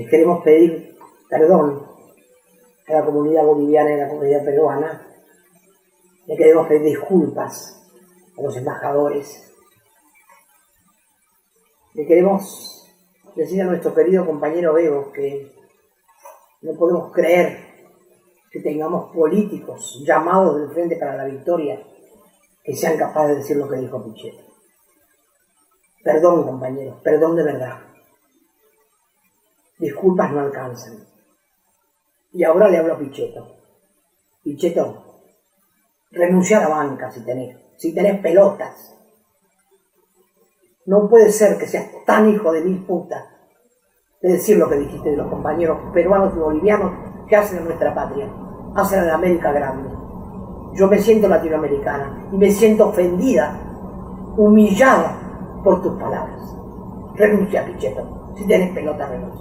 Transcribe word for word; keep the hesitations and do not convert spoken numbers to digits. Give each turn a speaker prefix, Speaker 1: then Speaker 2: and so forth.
Speaker 1: Les queremos pedir perdón a la comunidad boliviana y a la comunidad peruana. Le queremos pedir disculpas a los embajadores. Le queremos decir a nuestro querido compañero Bego que no podemos creer que tengamos políticos llamados del Frente para la Victoria que sean capaces de decir lo que dijo Pichetto. Perdón, compañeros, perdón de verdad. Disculpas no alcanzan. Y ahora le hablo a Pichetto. Pichetto, renuncia a la banca si tenés, si tenés pelotas. No puede ser que seas tan hijo de mil putas de decir lo que dijiste de los compañeros peruanos y bolivianos que hacen en nuestra patria, hacen en América Grande. Yo me siento latinoamericana y me siento ofendida, humillada por tus palabras. Renuncia, Pichetto. Si tenés pelota, renuncia.